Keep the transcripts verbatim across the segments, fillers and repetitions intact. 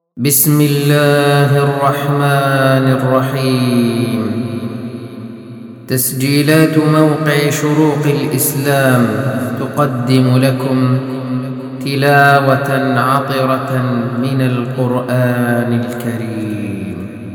بسم الله الرحمن الرحيم. تسجيلات موقع شروق الإسلام تقدم لكم تلاوة عطرة من القرآن الكريم.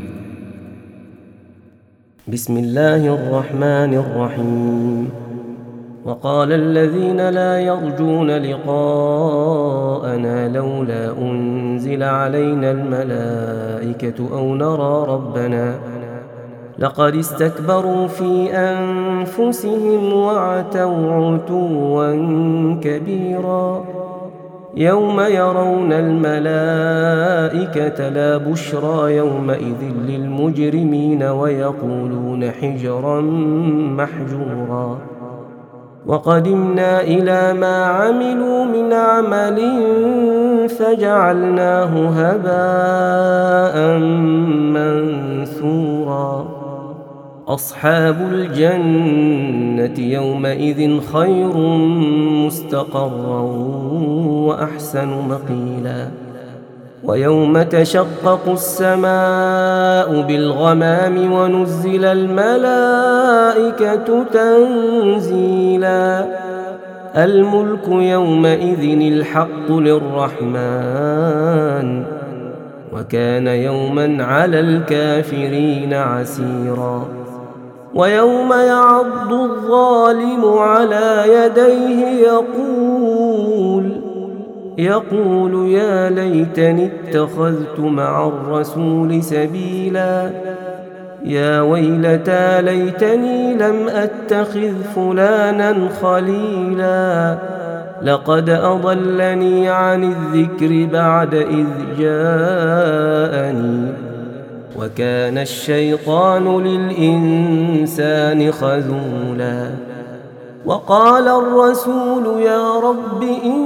بسم الله الرحمن الرحيم. وقال الذين لا يرجون لقاءنا لولا أنزل علينا الملائكة أو نرى ربنا لقد استكبروا في أنفسهم وعتوا عتوا كبيرا. يوم يرون الملائكة لا بشرى يومئذ للمجرمين ويقولون حجرا محجورا. وقدمنا إلى ما عملوا من عمل فجعلناه هباء منثورا. أصحاب الجنة يومئذ خير مستقرا وأحسن مقيلا. ويوم تشقق السماء بالغمام ونزل الملائكة تنزيلا. الملك يومئذ الحق للرحمن وكان يوما على الكافرين عسيرا. ويوم يعض الظالم على يديه يقول يقول يا ليتني اتخذت مع الرسول سبيلا. يا ويلتى ليتني لم أتخذ فلانا خليلا. لقد أضلني عن الذكر بعد إذ جاءني وكان الشيطان للإنسان خذولا. وقال الرسول يا رب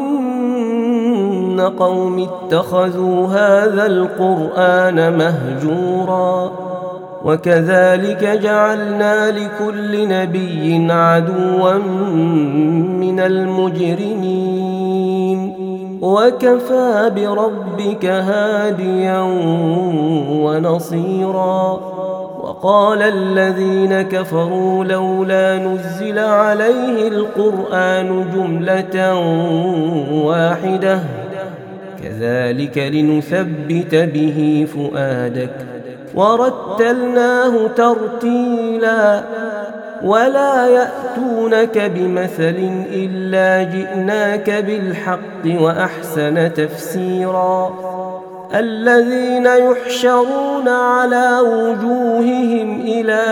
إن قوم اتخذوا هذا القرآن مهجورا. وكذلك جعلنا لكل نبي عدوا من المجرمين وكفى بربك هاديا ونصيرا. وقال الذين كفروا لولا نزل عليه القرآن جملة واحدة كذلك لنثبت به فؤادك ورتلناه ترتيلا. ولا يأتونك بمثل إلا جئناك بالحق وأحسن تفسيرا. الذين يحشرون على وجوههم إلى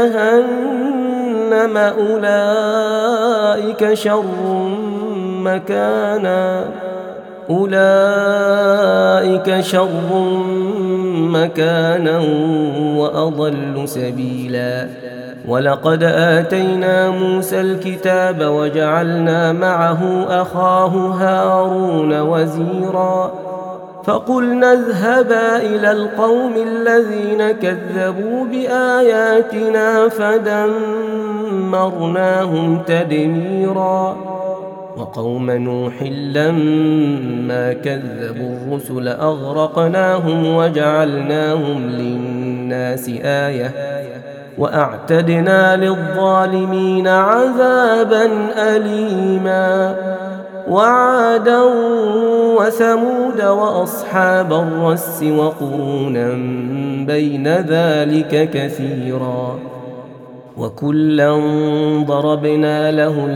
جهنم أولئك شر مكانا أولئك شر مكانا وأضل سبيلا. ولقد آتينا موسى الكتاب وجعلنا معه أخاه هارون وزيرا. فقلنا اذهبا إلى القوم الذين كذبوا بآياتنا فدمرناهم تدميرا. وقوم نوح لما كذبوا الرسل أغرقناهم وجعلناهم للناس آية وأعتدنا للظالمين عذابا أليما. وعادا وثمود وأصحاب الرس وقرونا بين ذلك كثيرا. وكلا ضربنا له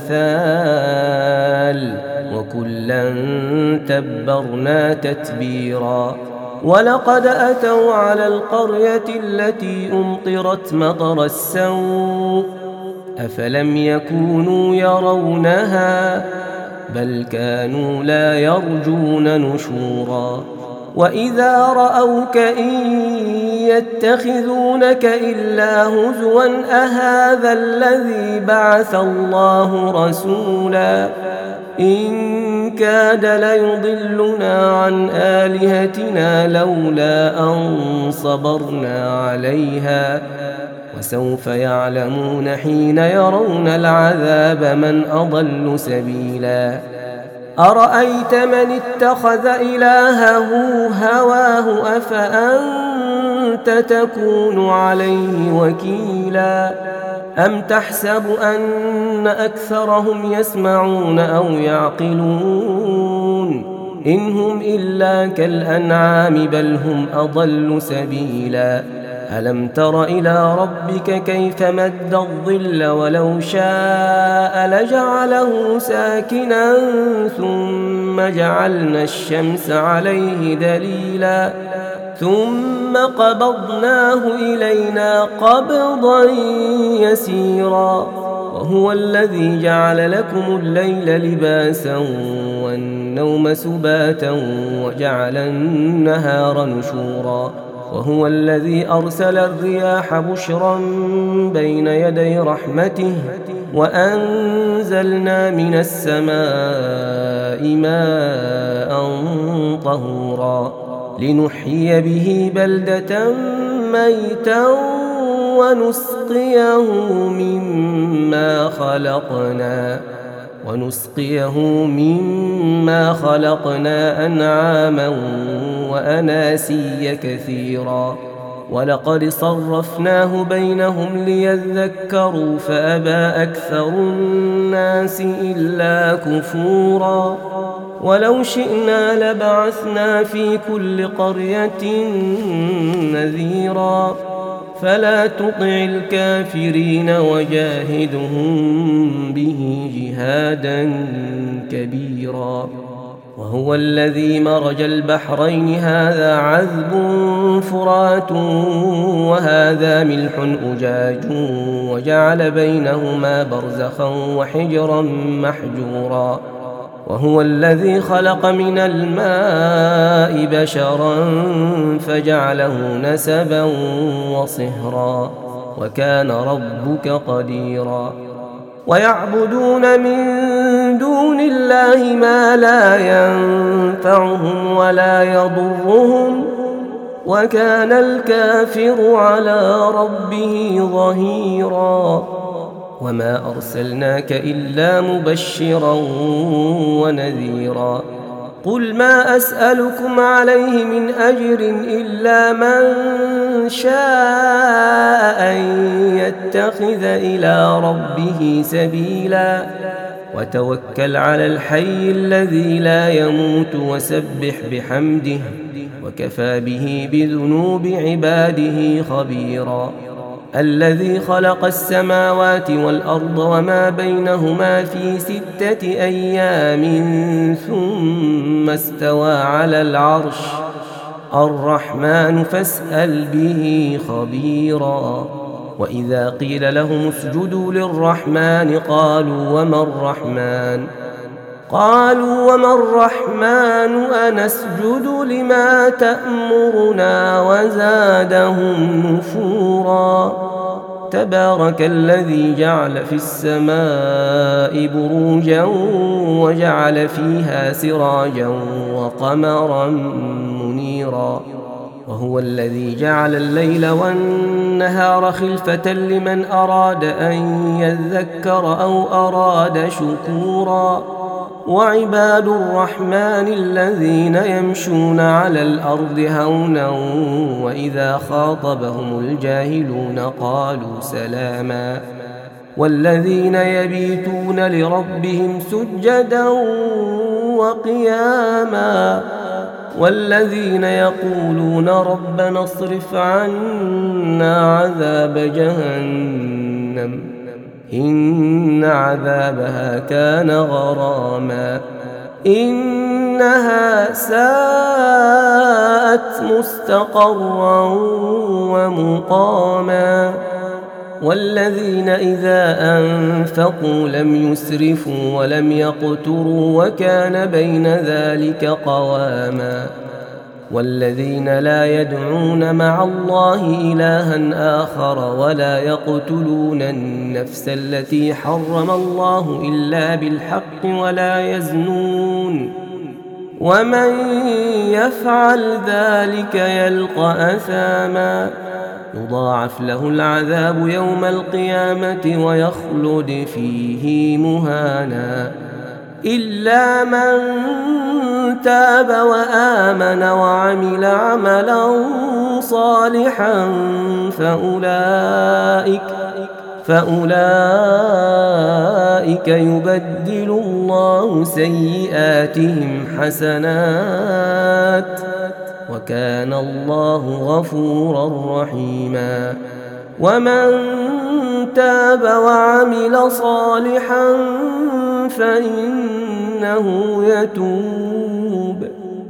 الأمثال وكلا تبرنا تتبيرا. ولقد أتوا على القرية التي أمطرت مطر السوء أفلم يكونوا يرونها بل كانوا لا يرجون نشورا. وإذا رأوك إن يتخذونك إلا هزوا أهذا الذي بعث الله رسولا. إن كاد ليضلنا عن آلهتنا لولا أن صبرنا عليها وسوف يعلمون حين يرون العذاب من أضل سبيلا. أرأيت من اتخذ إلهه هواه الله أفأنت تكون عليه وكيلا أم تحسب أن أكثرهم يسمعون أو يعقلون إن هم إلا كالأنعام بل هم أضل سبيلا ألم تر إلى ربك كيف مد الظل ولو شاء لجعله ساكنا ثم جعلنا الشمس عليه دليلا ثم قبضناه إلينا قبضا يسيرا وهو الذي جعل لكم الليل لباسا والنوم سباتا وجعل النهار نشورا وهو الذي أرسل الرياح بشرا بين يدي رحمته وأنزلنا من السماء ماء طهورا لنحيي به بلدة ميتا ونسقيه مما خلقنا ونسقيه مما خلقنا أنعاما وأناسيا كثيرا ولقد صرفناه بينهم ليذكروا فأبى أكثر الناس إلا كفورا ولو شئنا لبعثنا في كل قرية نذيرا فلا تطع الكافرين وجاهدهم به جهادا كبيرا وهو الذي مرج البحرين هذا عذب فرات وهذا ملح أجاج وجعل بينهما برزخا وحجرا محجورا وهو الذي خلق من الماء بشرا فجعله نسبا وصهرا وكان ربك قديرا ويعبدون من دون الله ما لا ينفعهم ولا يضرهم وكان الكافر على ربه ظهيرا وما أرسلناك إلا مبشرا ونذيرا قل ما أسألكم عليه من أجر إلا من شاء أن يتخذ إلى ربه سبيلا وتوكل على الحي الذي لا يموت وسبح بحمده وكفى به بذنوب عباده خبيرا الذي خلق السماوات والأرض وما بينهما في ستة أيام ثم استوى على العرش الرحمن فاسأل به خبيرا وإذا قيل لهم اسجدوا للرحمن قالوا وما الرحمن قالوا وما الرحمن أنسجد لما تأمرنا وزادهم نفورا تبارك الذي جعل في السماء بروجا وجعل فيها سراجا وقمرا منيرا وهو الذي جعل الليل والنهار خلفة لمن أراد أن يذكر أو أراد شكورا وعباد الرحمن الذين يمشون على الأرض هونا وإذا خاطبهم الجاهلون قالوا سلاما والذين يبيتون لربهم سجدا وقياما والذين يقولون ربنا اصرف عنا عذاب جهنم إن عذابها كان غراما إنها ساءت مستقرا ومقاما والذين إذا أنفقوا لم يسرفوا ولم يقتروا وكان بين ذلك قواما والذين لا يدعون مع الله إلها آخر ولا يقتلون النفس التي حرم الله إلا بالحق ولا يزنون ومن يفعل ذلك يلقى أثاما يضاعف له العذاب يوم القيامة ويخلد فيه مهانا إلا من تاب وآمن وعمل عملا صالحا فأولئك فأولئك يبدل الله سيئاتهم حسنات وكان الله غفورا رحيما. ومن تاب وعمل صالحا فإنه يتوب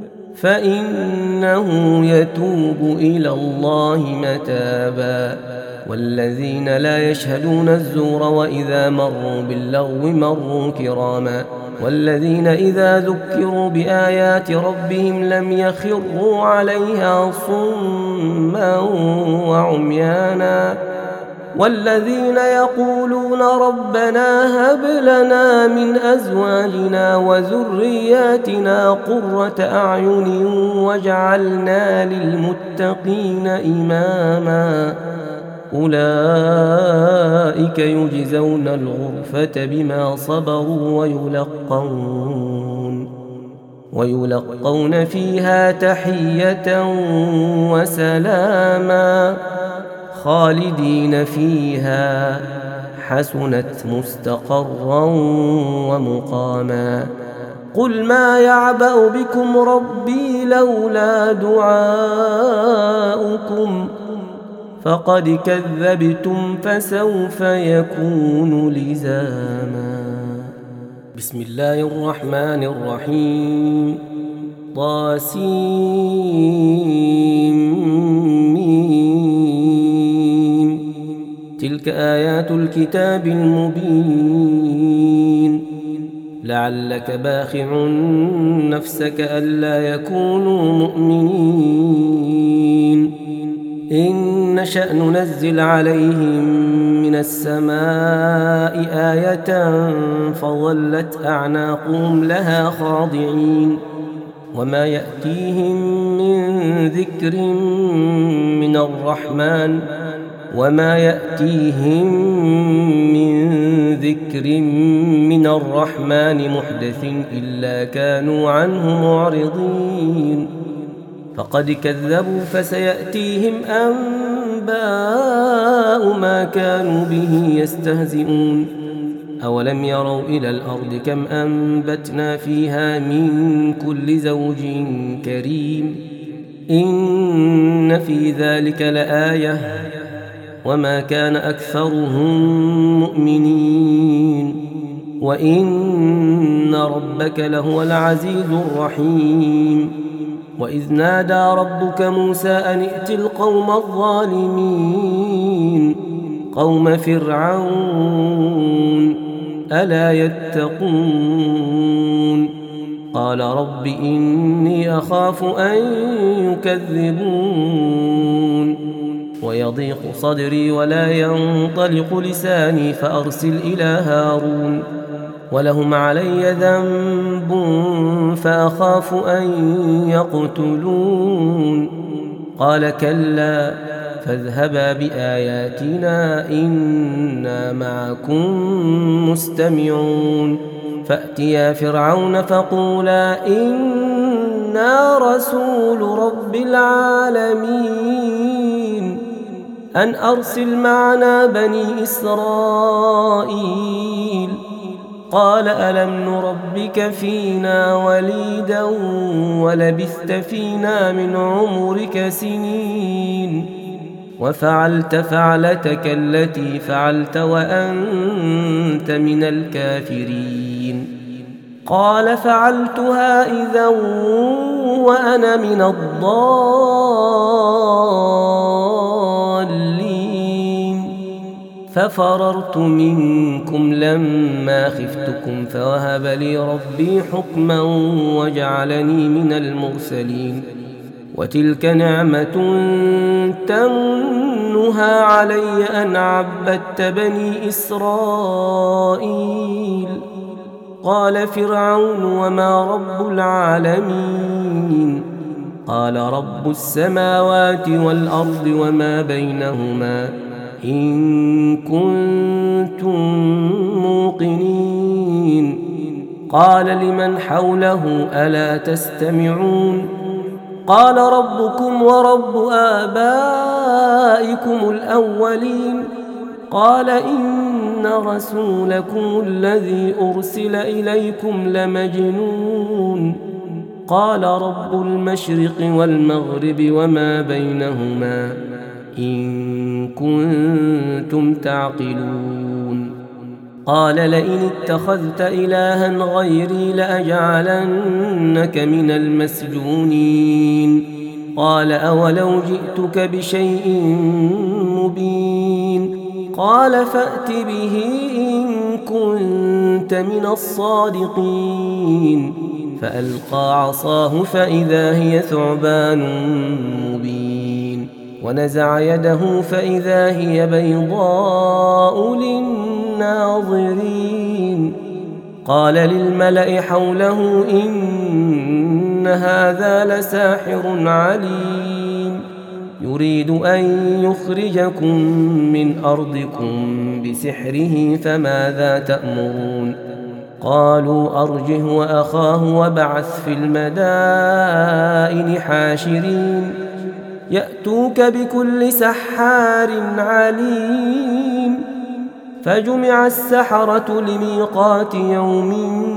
فإنه يتوب إلى الله متابا. والذين لا يشهدون الزور وإذا مروا باللغو مروا كراما. والذين إذا ذكروا بآيات ربهم لم يخروا عليها صما وعميانا. والذين يقولون ربنا هب لنا من أزواجنا وذرياتنا قرة أعين واجعلنا للمتقين إماما. أولئك يجزون الغرفة بما صبروا ويلقون ويلقون فيها تحية وسلاما خالدين فيها حسنت مستقرا ومقاما. قل ما يعبأ بكم ربي لولا دعاؤكم فقد كذبتم فسوف يكون لزاما. بسم الله الرحمن الرحيم. طاسيم. تلك آيات الكتاب المبين. لعلك باخع نفسك ألا يكونوا مؤمنين. إن نشأ ننزل عليهم من السماء آية فظلت أعناقهم لها خاضعين. وما يأتيهم من ذكر من الرحمن وما يأتيهم من ذكر من الرحمن محدث إلا كانوا عنه معرضين. فقد كذبوا فسيأتيهم أنباء ما كانوا به يستهزئون. أولم يروا إلى الأرض كم أنبتنا فيها من كل زوج كريم إن في ذلك لآية وما كان أكثرهم مؤمنين وإن ربك لهو العزيز الرحيم. وإذ نادى ربك موسى أن ائت القوم الظالمين قوم فرعون ألا يتقون. قال رب إني أخاف أن يكذبون ويضيق صدري ولا ينطلق لساني فأرسل إلى هارون ولهم علي ذنب فأخاف أن يقتلون. قال كلا فاذهبا بآياتنا إنا معكم مستمعون. فأتيا فرعون فقولا إنا رسول رب العالمين أن أرسل معنا بني إسرائيل. قال ألم نربك فينا وليدا ولبثت فينا من عمرك سنين وفعلت فعلتك التي فعلت وأنت من الكافرين. قال فعلتها إذا وأنا من الضالين ففررت منكم لما خفتكم فوهب لي ربي حكما وجعلني من المرسلين. وتلك نعمة تمنها علي أن عبدت بني إسرائيل. قال فرعون وما رب العالمين. قال رب السماوات والأرض وما بينهما إن كنتم موقنين. قال لمن حوله ألا تستمعون قال ربكم ورب آبائكم الأولين قال إن رسولكم الذي أرسل إليكم لمجنون قال رب المشرق والمغرب وما بينهما إن كنتم تعقلون قال لئن اتخذت إلها غيري لأجعلنك من المسجونين قال أولو جئتك بشيء مبين قال فأت به إن كنت من الصادقين فألقى عصاه فإذا هي ثعبان مبين ونزع يده فإذا هي بيضاء للناظرين قال للملأ حوله إن هذا لساحر عليم يريد أن يخرجكم من أرضكم بسحره فماذا تأمرون قالوا أرجه وأخاه وابعث في المدائن حاشرين يأتوك بكل سحار عليم فجمع السحرة لميقات يوم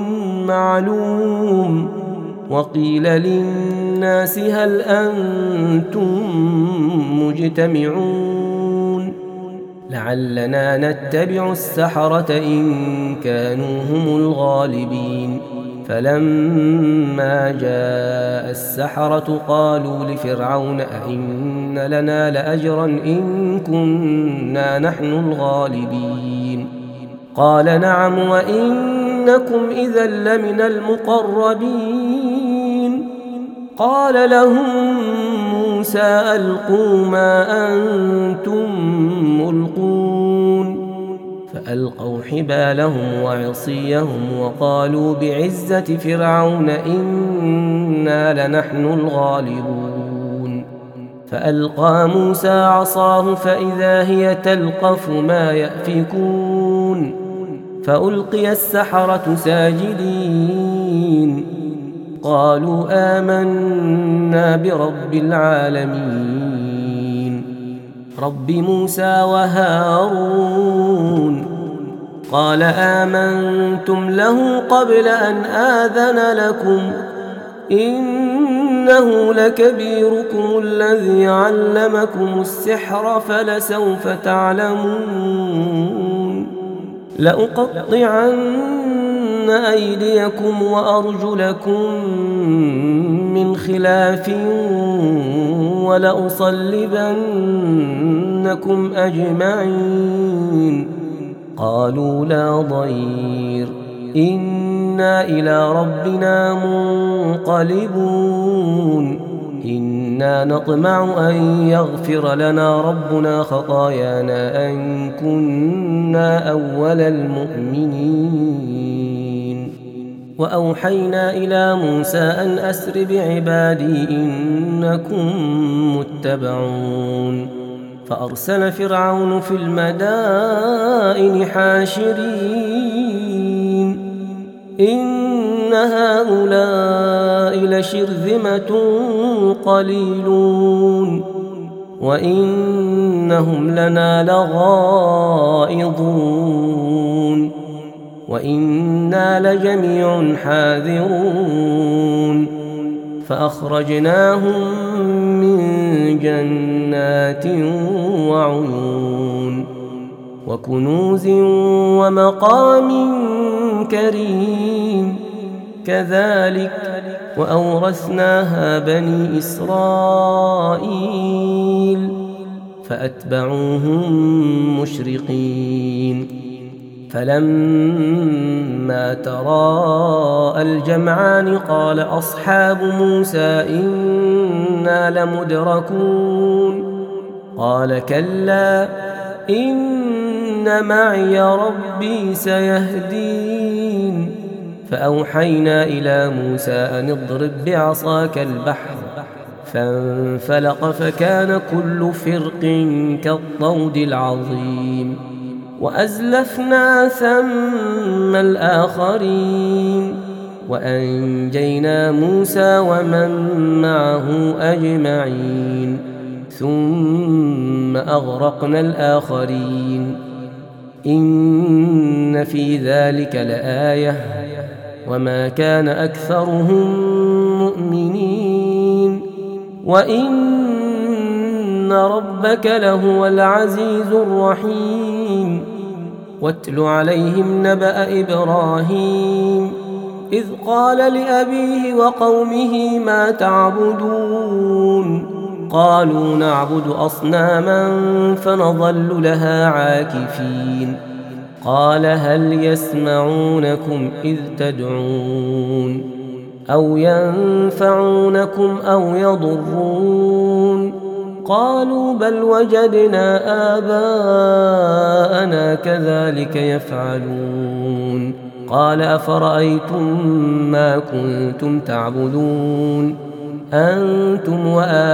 معلوم وقيل للناس هل أنتم مجتمعون لعلنا نتبع السحرة إن كانوا هم الغالبين فلما جاء السحرة قالوا لفرعون أئن لنا لأجرا إن كنا نحن الغالبين قال نعم وإنكم إذا لمن المقربين قال لهم موسى ألقوا ما أنتم ملقون فألقوا حبالهم وعصيهم وقالوا بعزة فرعون إنا لنحن الغالبون فألقى موسى عصاه فإذا هي تلقف ما يأفكون فألقي السحرة ساجدين قالوا آمنا برب العالمين رب موسى وهارون قال آمنتم له قبل أن آذن لكم إنه لكبيركم الذي علمكم السحر فلسوف تعلمون لأقطعن أيديكم وأرجلكم من خلاف ولأصلبنكم أجمعين قالوا لا ضير إنا إلى ربنا منقلبون إنا نطمع أن يغفر لنا ربنا خطايانا أن كنا أول المؤمنين وأوحينا إلى موسى أن أسر بعبادي إنكم متبعون فأرسل فرعون في المدائن حاشرين إن هؤلاء لشرذمة قليلون وإنهم لنا لغائظون وإنا لجميع حاذرون فأخرجناهم من جنات وعيون وكنوز ومقام كريم كذلك وأورثناها بني إسرائيل فأتبعوهم مشرقين فلما تراءى الجمعان قال أصحاب موسى إنا لمدركون قال كلا إن معي ربي سيهدين فأوحينا إلى موسى أن اضرب بعصاك البحر فانفلق فكان كل فرق كالطود العظيم وأزلفنا ثم الآخرين وأنجينا موسى ومن معه أجمعين ثم أغرقنا الآخرين إن في ذلك لآية وما كان أكثرهم مؤمنين وإن ربك لهو العزيز الرحيم واتل عليهم نبأ إبراهيم إذ قال لأبيه وقومه ما تعبدون قالوا نعبد أصناما فنظل لها عاكفين قال هل يسمعونكم إذ تدعون أو ينفعونكم أو يضرون قالوا بل وجدنا آباءنا كذلك يفعلون قال أفرأيتم ما كنتم تعبدون أنتم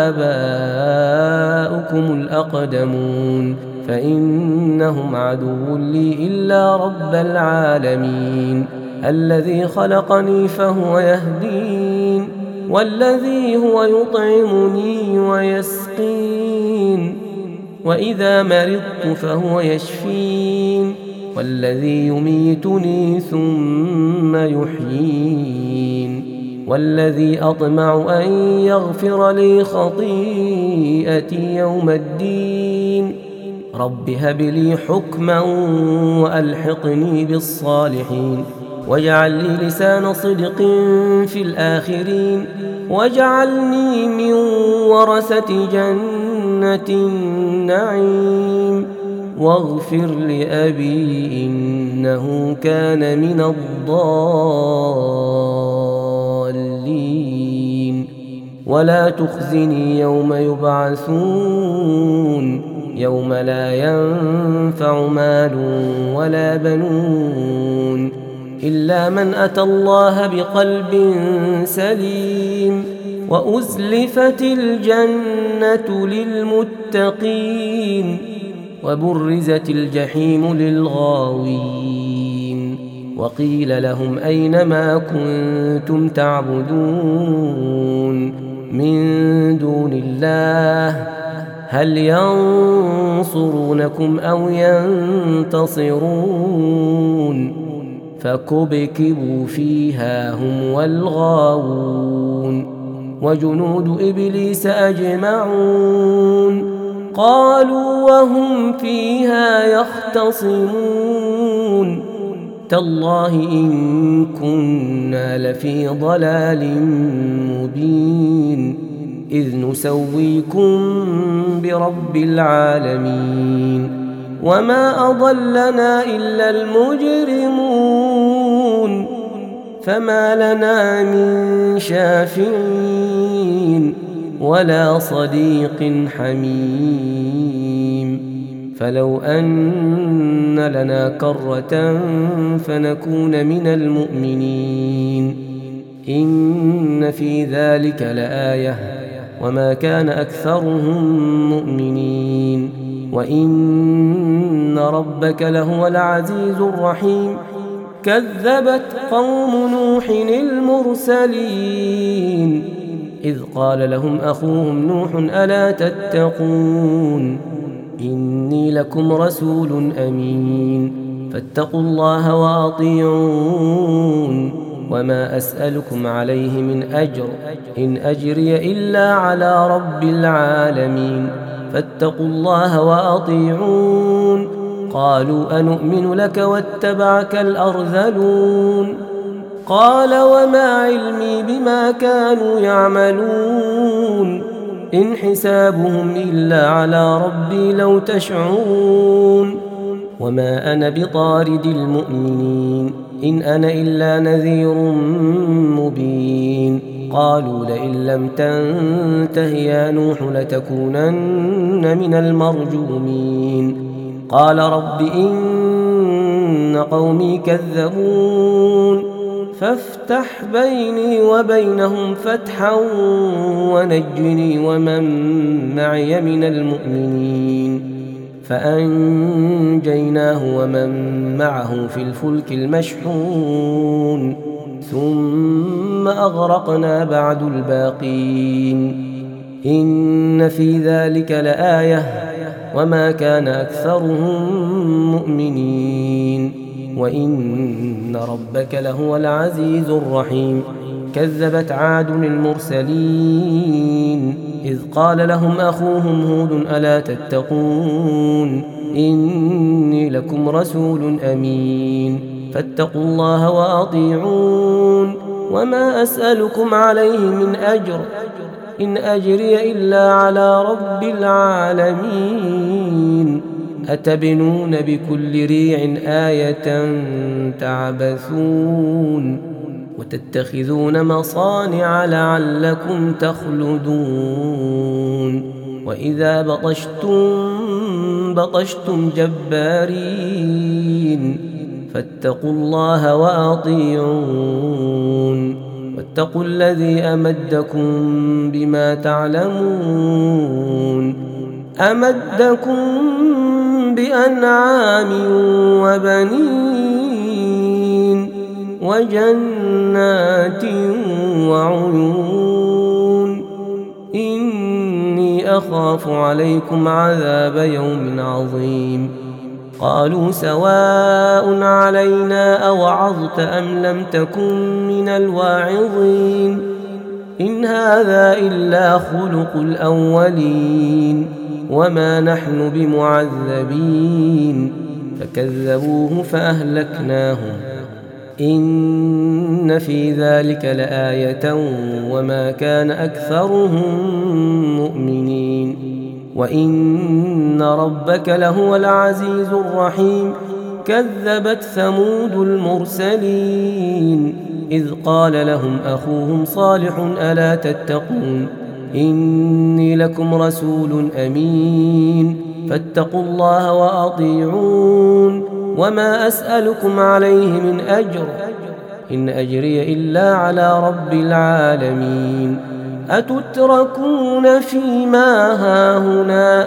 وآباؤكم الأقدمون فإنهم عدو لي إلا رب العالمين الذي خلقني فهو يهدين والذي هو يطعمني ويسقين وإذا مرضت فهو يشفين والذي يميتني ثم يحيين والذي أطمع أن يغفر لي خطيئتي يوم الدين رب هب لي حكما وألحقني بالصالحين واجعل لي لسان صدق في الآخرين واجعلني من ورثة جنة النعيم واغفر لأبي إنه كان من الضالين ولا تخزني يوم يبعثون يوم لا ينفع مال ولا بنون إلا من أتى الله بقلب سليم وأزلفت الجنة للمتقين وبرزت الجحيم للغاوين وقيل لهم أين ما كنتم تعبدون من دون الله هل ينصرونكم أو ينتصرون فكبكبوا فيها هم والغاوون وجنود إبليس أجمعون قالوا وهم فيها يختصمون تالله إن كنا لفي ضلال مبين إذ نسويكم برب العالمين وما أضلنا إلا المجرمون فما لنا من شافعين ولا صديق حميم فلو أن لنا كرة فنكون من المؤمنين إن في ذلك لآية وما كان أكثرهم مؤمنين وإن ربك لهو العزيز الرحيم كذبت قوم نوح المرسلين إذ قال لهم أخوهم نوح ألا تتقون إني لكم رسول أمين فاتقوا الله وأطيعون وما أسألكم عليه من أجر إن أجري إلا على رب العالمين فاتقوا الله وأطيعون قالوا أنؤمن لك واتبعك الأرذلون قال وما علمي بما كانوا يعملون إن حسابهم إلا على ربي لو تشعرون وما أنا بطارد المؤمنين إن أنا إلا نذير مبين قالوا لئن لم تنته يا نوح لتكونن من المرجومين قال رب إن قومي كذبون فافتح بيني وبينهم فتحا ونجني ومن معي من المؤمنين فأنجيناه ومن معه في الفلك المشحون ثم أغرقنا بعد الباقين إن في ذلك لآية وما كان أكثرهم مؤمنين وإن ربك لهو العزيز الرحيم. كذبت عاد المرسلين إذ قال لهم أخوهم هود ألا تتقون إني لكم رسول أمين فاتقوا الله وأطيعون وما أسألكم عليه من أجر إن أجري إلا على رب العالمين أتبنون بكل ريع آية تعبثون وتتخذون مصانع لعلكم تخلدون وإذا بطشتم بطشتم جبارين فاتقوا الله وأطيعون واتقوا الذي أمدكم بما تعلمون أمدكم بأنعام وبنين وجنات وعيون إني أخاف عليكم عذاب يوم عظيم. قالوا سواء علينا أوعظت أم لم تكن من الواعظين إن هذا إلا خلق الأولين وما نحن بمعذبين فكذبوه فأهلكناهم إن في ذلك لآية وما كان أكثرهم مؤمنين وإن ربك لهو العزيز الرحيم. كذبت ثمود المرسلين إذ قال لهم أخوهم صالح ألا تتقون إني لكم رسول أمين فاتقوا الله وأطيعون وما أسألكم عليه من أجر إن أجري إلا على رب العالمين أتتركون فيما هاهنا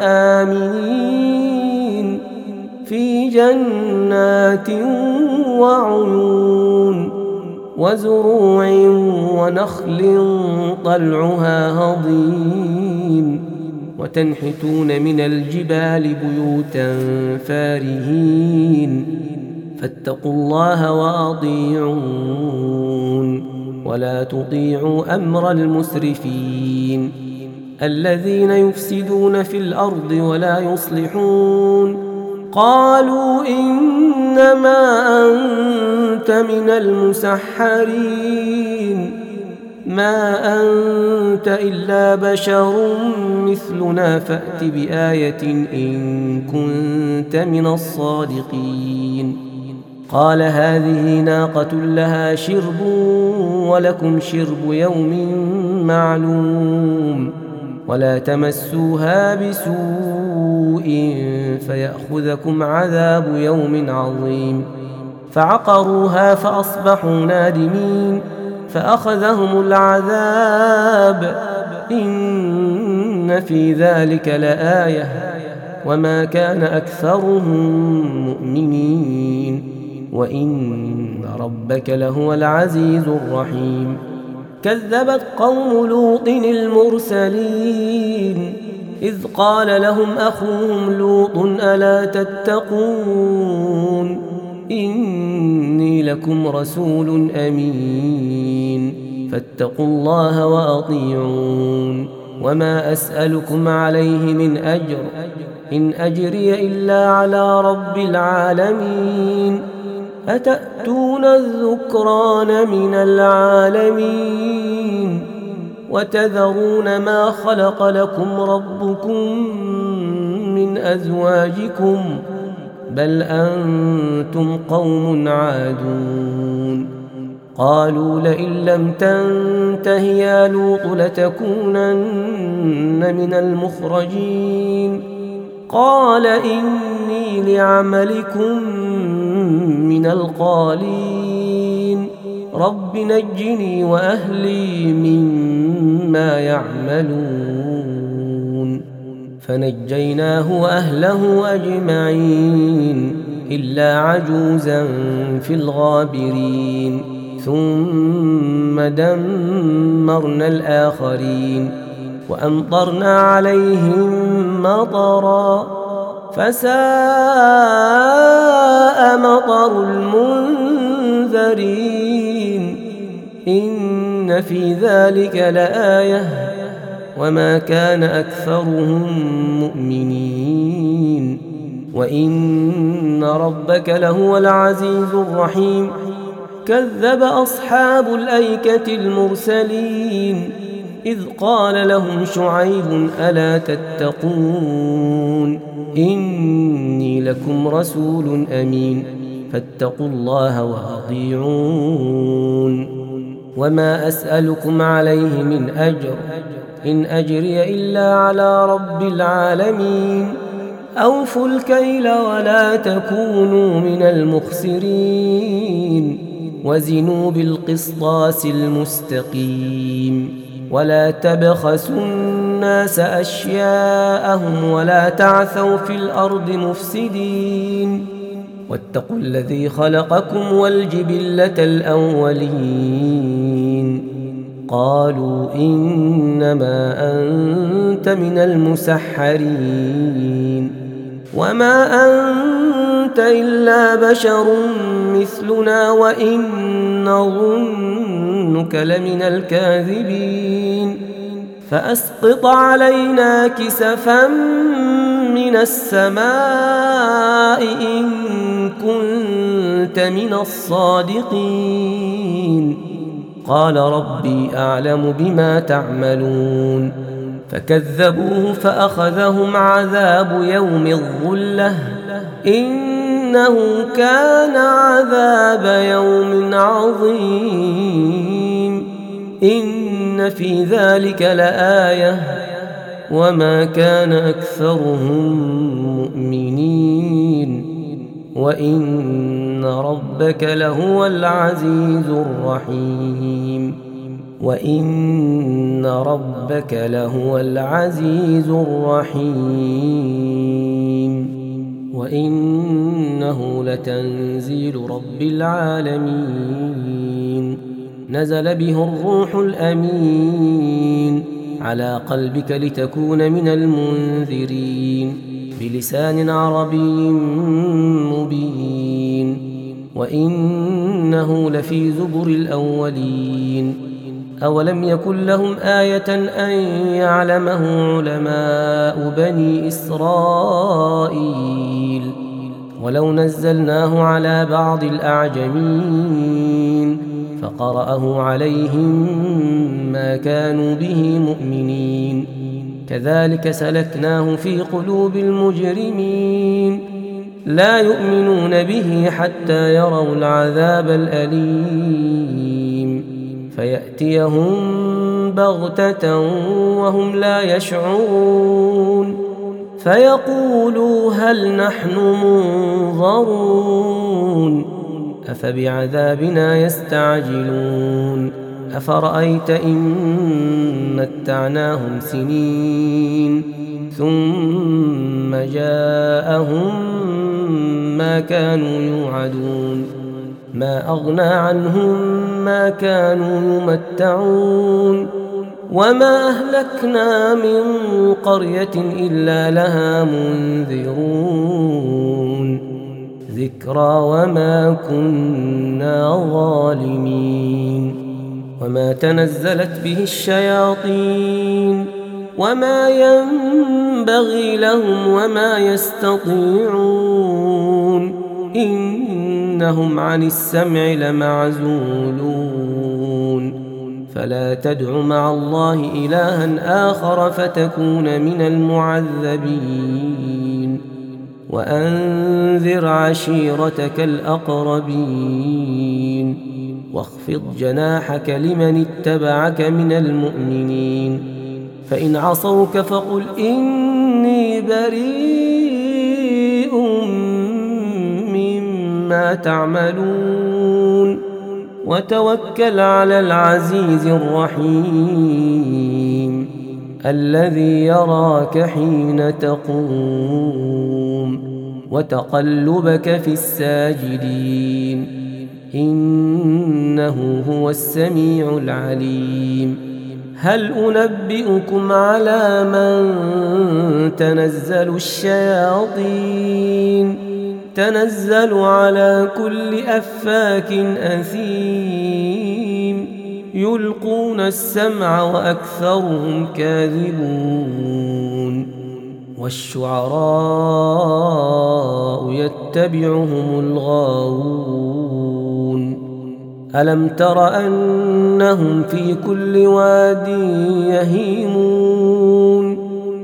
آمنين في جنات وعيون وزروع ونخل طلعها هضيم وتنحتون من الجبال بيوتا فارهين فاتقوا الله وأطيعون ولا تطيعوا أمر المسرفين الذين يفسدون في الأرض ولا يصلحون. قالوا إنما أنت من المسحرين ما أنت إلا بشر مثلنا فأت بآية إن كنت من الصادقين. قال هذه ناقة لها شرب ولكم شرب يوم معلوم ولا تمسوها بسوء فيأخذكم عذاب يوم عظيم. فعقروها فأصبحوا نادمين فأخذهم العذاب إن في ذلك لآية وما كان أكثرهم مؤمنين وإن ربك لهو العزيز الرحيم. كذبت قوم لوط المرسلين إذ قال لهم أخوهم لوط ألا تتقون إني لكم رسول أمين فاتقوا الله وأطيعون وما أسألكم عليه من أجر إن أجري إلا على رب العالمين أتأتون الذكران من العالمين وتذرون ما خلق لكم ربكم من أزواجكم بل أنتم قوم عادون. قالوا لئن لم تنته يا لوط لتكونن من المخرجين. قال إني لعملكم من القالين رب نجني وأهلي مما يعملون. فنجيناه وأهله أجمعين إلا عجوزا في الغابرين ثم دمرنا الآخرين وأمطرنا عليهم مطرا فساء مطر المنذرين إن في ذلك لآية وما كان أكثرهم مؤمنين وإن ربك لهو العزيز الرحيم كذب أصحاب الأيكة المرسلين إذ قال لهم شعيب ألا تتقون إني لكم رسول أمين فاتقوا الله وأطيعون وما أسألكم عليه من أجر إن أجري إلا على رب العالمين أوفوا الكيل ولا تكونوا من المخسرين وزنوا بالقسطاس المستقيم ولا تبخسوا الناس أشياءهم ولا تعثوا في الأرض مفسدين واتقوا الذي خلقكم والجبلة الأولين قالوا إنما أنت من المسحرين وما أنت إلا بشر مثلنا وإن نظنك لمن الكاذبين فأسقط علينا كسفا من السماء إن كنت من الصادقين قال ربي أعلم بما تعملون فكذبوه فأخذهم عذاب يوم الظلة إنه كان عذاب يوم عظيم إن في ذلك لآية وما كان أكثرهم مؤمنين وإن ربك لهو العزيز الرحيم وإن ربك لهو العزيز الرحيم وإنه لتنزيل رب العالمين نزل به الروح الأمين على قلبك لتكون من المنذرين بلسان عربي مبين وإنه لفي زبر الأولين أولم يكن لهم آية أن يعلمه علماء بني إسرائيل ولو نزلناه على بعض الأعجمين فقرأه عليهم ما كانوا به مؤمنين كذلك سلكناه في قلوب المجرمين لا يؤمنون به حتى يروا العذاب الأليم فيأتيهم بغتة وهم لا يشعرون فيقولوا هل نحن منظرون أفبعذابنا يستعجلون أفرأيت إن متعناهم سنين ثم جاءهم ما كانوا يوعدون ما أغنى عنهم ما كانوا يمتعون وما أهلكنا من قرية إلا لها منذرون ذكرى وما كنا ظالمين وما تنزلت به الشياطين وما ينبغي لهم وما يستطيعون إنهم عن السمع لمعزولون فلا تدع مع الله إلها آخر فتكون من المعذبين وأنذر عشيرتك الأقربين واخفض جناحك لمن اتبعك من المؤمنين فإن عصوك فقل إني بريء مما تعملون وتوكل على العزيز الرحيم الذي يراك حين تقوم وتقلبك في الساجدين إنه هو السميع العليم هل أنبئكم على من تنزل الشياطين تنزل على كل أفاك أثيم يلقون السمع وأكثرهم كاذبون والشعراء يتبعهم الغاوون ألم تر أنهم في كل واد يهيمون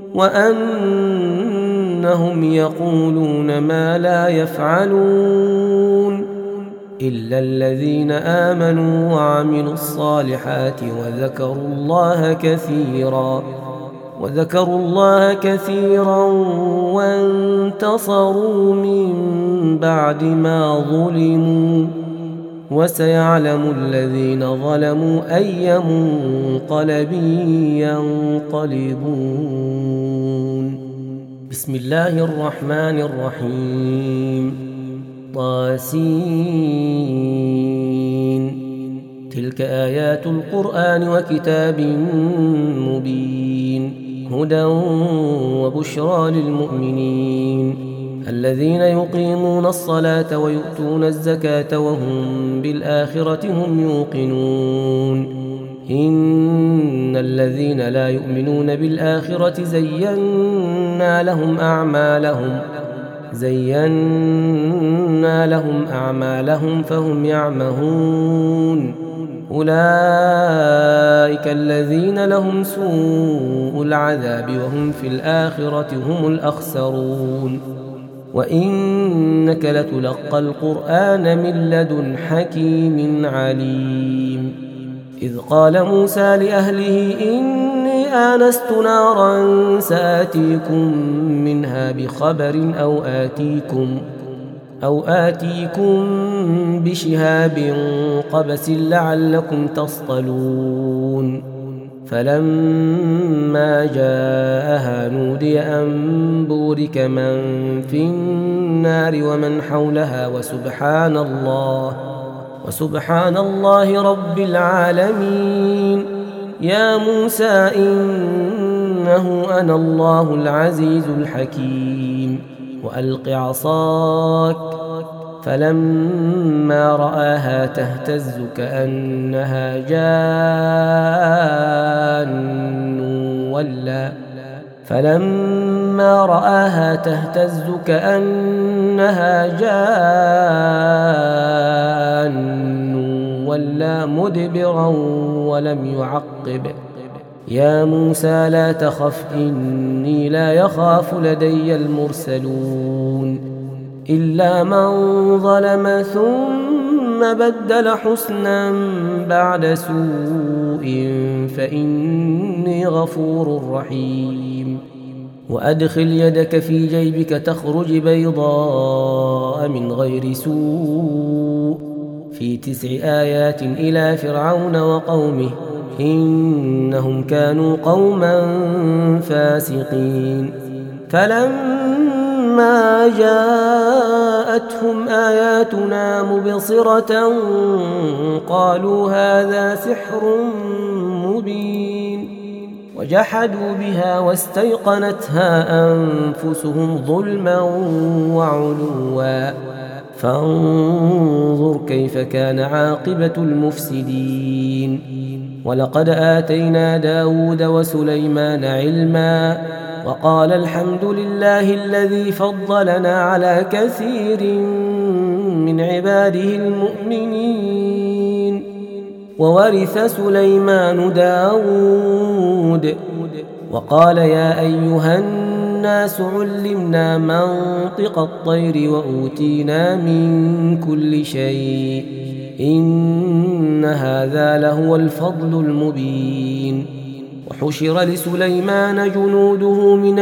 وأنهم يقولون ما لا يفعلون إلا الذين آمنوا وعملوا الصالحات وذكروا الله كثيرا وذكروا الله كثيرا وانتصروا من بعد ما ظلموا وسيعلم الذين ظلموا أي منقلب ينقلبون بسم الله الرحمن الرحيم طاسين تلك آيات القرآن وكتاب مبين هدى وبشرى للمؤمنين الذين يقيمون الصلاة ويؤتون الزكاة وهم بالآخرة هم يوقنون إن الذين لا يؤمنون بالآخرة زينا لهم أعمالهم زينا لهم أعمالهم فهم يعمهون أولئك الذين لهم سوء العذاب وهم في الآخرة هم الأخسرون وإنك لتلقى القرآن من لدن حكيم عليم إذ قال موسى لأهله إني آنست نارا سآتيكم منها بخبر أو آتيكم أو آتيكم بشهاب قبس لعلكم تصطلون فلما جاءها نودي أن بورك من في النار ومن حولها وسبحان الله وسبحان الله رب العالمين يا موسى إنه أنا الله العزيز الحكيم وألق عصاك فلما رآها تهتز كأنها جان ولا فلما رآها تهتز كأنها جان ولا مدبرا ولم يعقب يا موسى لا تخف إني لا يخاف لدي المرسلون إلا من ظلم ثم بدل حسنا بعد سوء فإني غفور رحيم وأدخل يدك في جيبك تخرج بيضاء من غير سوء في تسع آيات إلى فرعون وقومه إنهم كانوا قوما فاسقين فلما جاءتهم آياتنا مبصرة قالوا هذا سحر مبين وجحدوا بها واستيقنتها أنفسهم ظلما وعلوا فانظر كيف كان عاقبة المفسدين ولقد آتينا داود وسليمان علما وقال الحمد لله الذي فضلنا على كثير من عباده المؤمنين وورث سليمان داود وقال يا أيها الناس علمنا منطق الطير وأوتينا من كل شيء إن هذا لهو الفضل المبين وحشر لسليمان جنوده من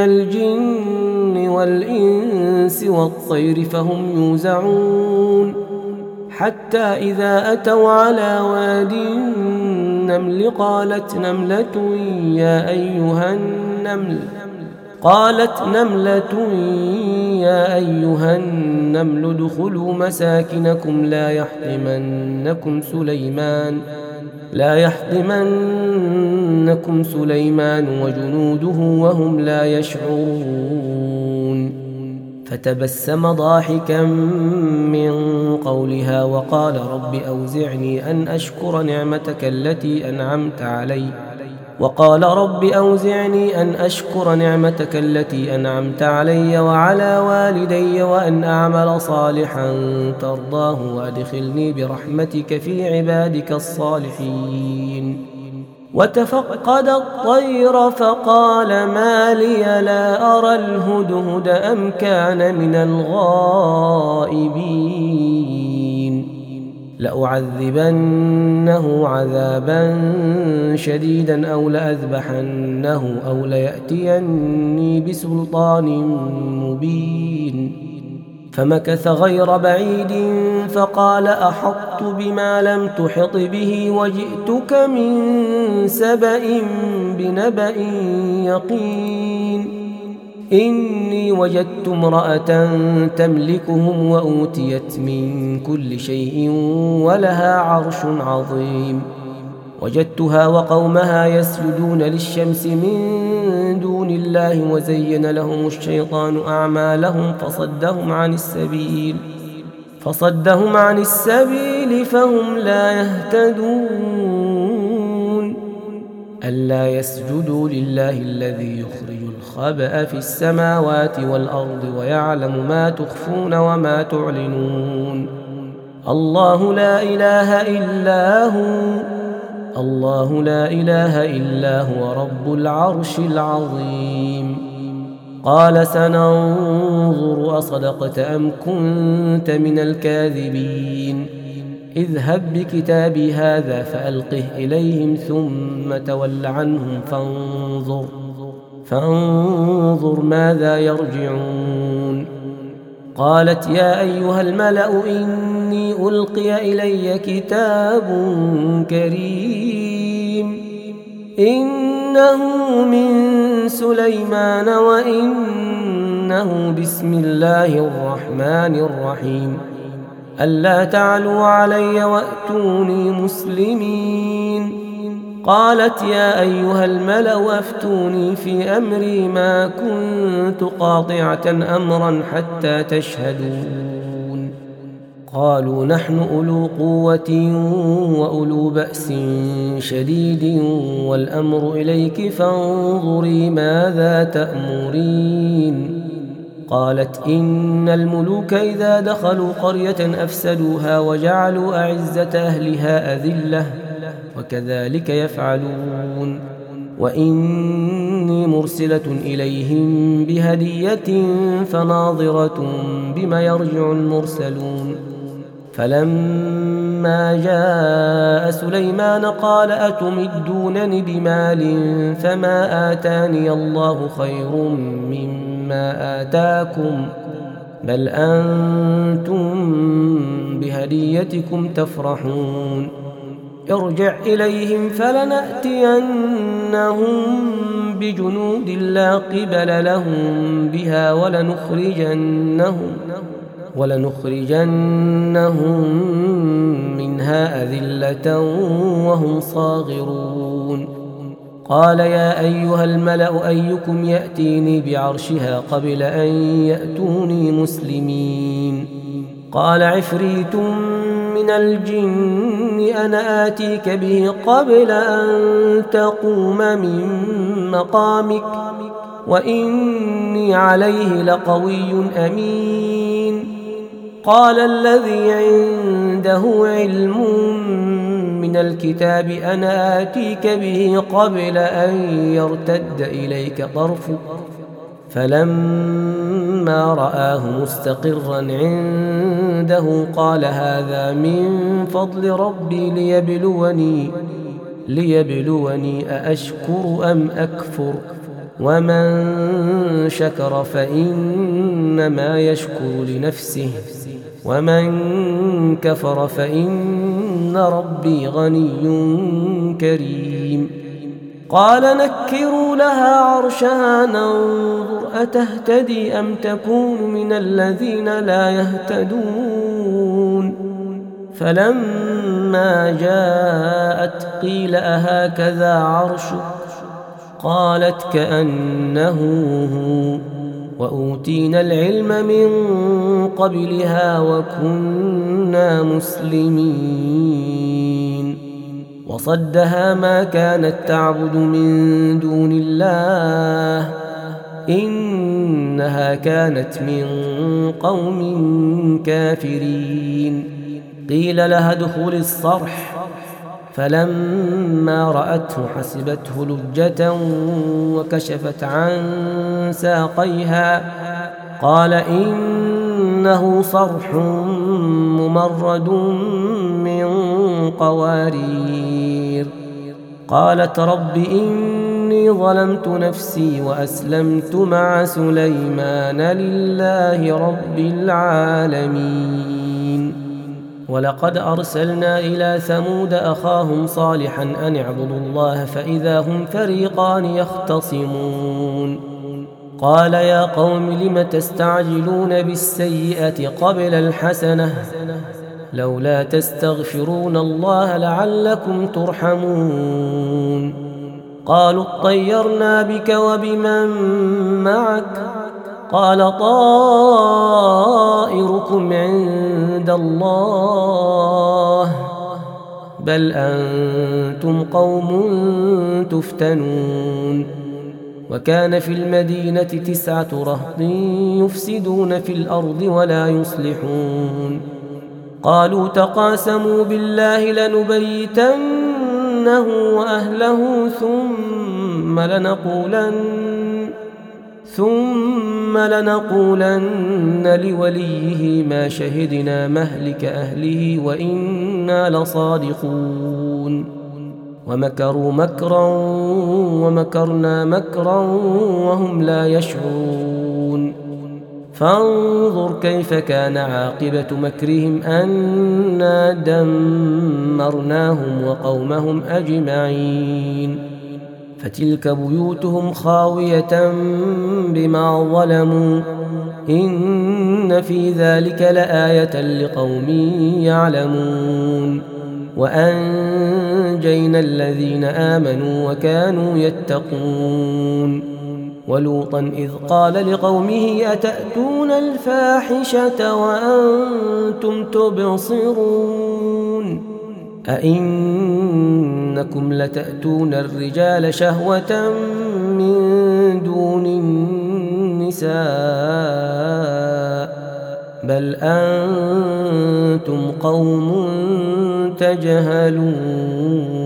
الجن والإنس والطير فهم يوزعون حتى إذا أتوا على واد النمل قالت نملة يا أيها النمل قالت نملة يا أيها النمل ادخلوا مساكنكم لا يحطمنكم سليمان لا يحطمنكم سليمان وجنوده وهم لا يشعرون. فتبسم ضاحكا من قولها وقال رب أوزعني أن أشكر نعمتك التي أنعمت علي وقال رب أوزعني أن أشكر نعمتك التي أنعمت علي وعلى والدي وأن أعمل صالحا ترضاه وأدخلني برحمتك في عبادك الصالحين. وتفقد الطير فقال ما لي لا أرى الهدهد أم كان من الغائبين لأعذبنه عذابا شديدا أو لأذبحنه أو ليأتيني بسلطان مبين. فمكث غير بعيد فقال أحطت بما لم تحط به وجئتك من سبأ بنبأ يقين إني وجدت امرأة تملكهم وأوتيت من كل شيء ولها عرش عظيم وجدتها وقومها يسجدون للشمس من دون الله وزين لهم الشيطان أعمالهم فصدهم عن السبيل فصدهم عن السبيل فهم لا يهتدون. ألا يسجدوا لله الذي يخرج الخبأ في السماوات والأرض ويعلم ما تخفون وما تعلنون. الله لا إله إلا هو الله لا إله إلا هو رب العرش العظيم. قال سننظر أصدقت أم كنت من الكاذبين اذهب بكتابي هذا فألقه إليهم ثم تول عنهم فانظر فانظر ماذا يرجعون. قالت يا أيها الملأ إني ألقي إلي كتاب كريم إنه من سليمان وإنه بسم الله الرحمن الرحيم ألا تعلوا علي وأتوني مسلمين. قالت يا أيها الملأ أفتوني في أمري ما كنت قاطعة أمرا حتى تشهدون. قالوا نحن أولو قوة وأولو بأس شديد والأمر إليك فانظري ماذا تأمرين. قالت إن الملوك إذا دخلوا قرية أفسدوها وجعلوا أعزة أهلها أذلة وكذلك يفعلون. وإني مرسلة إليهم بهدية فناظرة بما يرجع المرسلون. فلما جاء سليمان قال أتمدونني بمال فما آتاني الله خير مما آتاكم بل أنتم بهديتكم تفرحون. ارجع إليهم فلنأتينهم بجنود لا قبل لهم بها ولنخرجنهم ولنخرجنهم منها أذلة وهم صاغرون. قال يا أيها الملأ أيكم يأتيني بعرشها قبل أن يأتوني مسلمين. قال عفريت من الجن أنا آتيك به قبل أن تقوم من مقامك وإني عليه لقوي أمين. قال الذي عنده علم من الكتاب أنا آتيك به قبل أن يرتد إليك طرفك فلما رآه مستقرا عنده قال هذا من فضل ربي ليبلوني ليبلوني أأشكر أم أكفر ومن شكر فإنما يشكر لنفسه ومن كفر فإن ربي غني كريم. قال نكروا لها عرشها ننظر أتهتدي أم تكون من الذين لا يهتدون. فلما جاءت قيل أهكذا عرشك قالت كأنه هو وأوتينا العلم من قبلها وكنا مسلمين. وصدها ما كانت تعبد من دون الله إنها كانت من قوم كافرين. قيل لها ادخل الصرح فلما رأته حسبته لجة وكشفت عن ساقيها قال إنه صرح ممرد من قوارير. قالت رب إني ظلمت نفسي وأسلمت مع سليمان لله رب العالمين. ولقد أرسلنا إلى ثمود أخاهم صالحا أن اعبدوا الله فإذا هم فريقان يختصمون. قال يا قوم لم تستعجلون بالسيئة قبل الحسنة لولا تستغفرون الله لعلكم ترحمون. قالوا اطيرنا بك وبمن معك قال طائركم عند الله بل أنتم قوم تفتنون. وكان في المدينة تسعة رهط يفسدون في الأرض ولا يصلحون. قالوا تقاسموا بالله لنبيتنه وأهله ثم لنقولن ثم لنقولن لوليه ما شهدنا مهلك أهله وإنا لصادقون. ومكروا مكرا ومكرنا مكرا وهم لا يشعرون. فانظر كيف كان عاقبة مكرهم أنا دمرناهم وقومهم أجمعين. فتلك بيوتهم خاوية بما ظلموا إن في ذلك لآية لقوم يعلمون. وأنجينا الذين آمنوا وكانوا يتقون. ولوطا إذ قال لقومه أتأتون الفاحشة وأنتم تبصرون أئنكم لتأتون الرجال شهوة من دون النساء بل أنتم قوم تجهلون.